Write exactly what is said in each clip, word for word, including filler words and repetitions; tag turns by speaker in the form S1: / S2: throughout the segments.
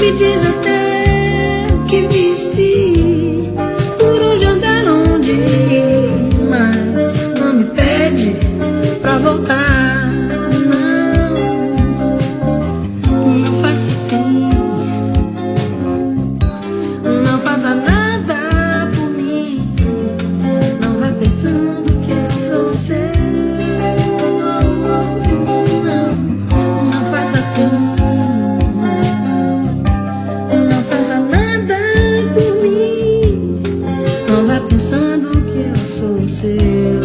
S1: me diz até o que vestir, por onde andar, onde ir, mas não me pede pra voltar. Não, não faça assim, não faça nada por mim, não vai pensando que eu sou seu. Pensando que eu sou seu.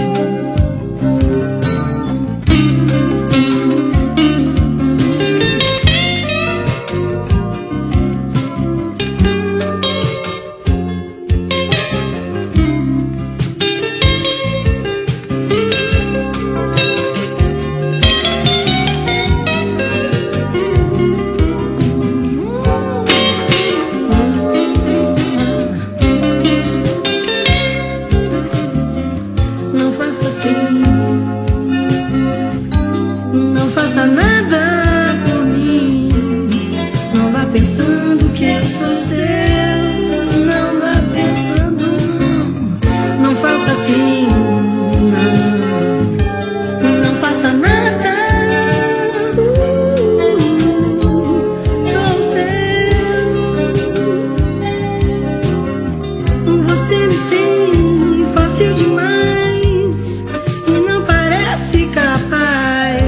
S1: Não faça nada por mim, não vá pensando que eu sou seu. Não vá pensando, não, não faça assim, não, não faça nada. uh, Sou seu. Você me tem fácil demais e não parece capaz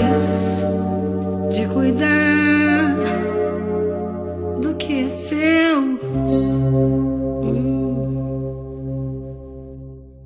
S1: de cuidar do que é seu.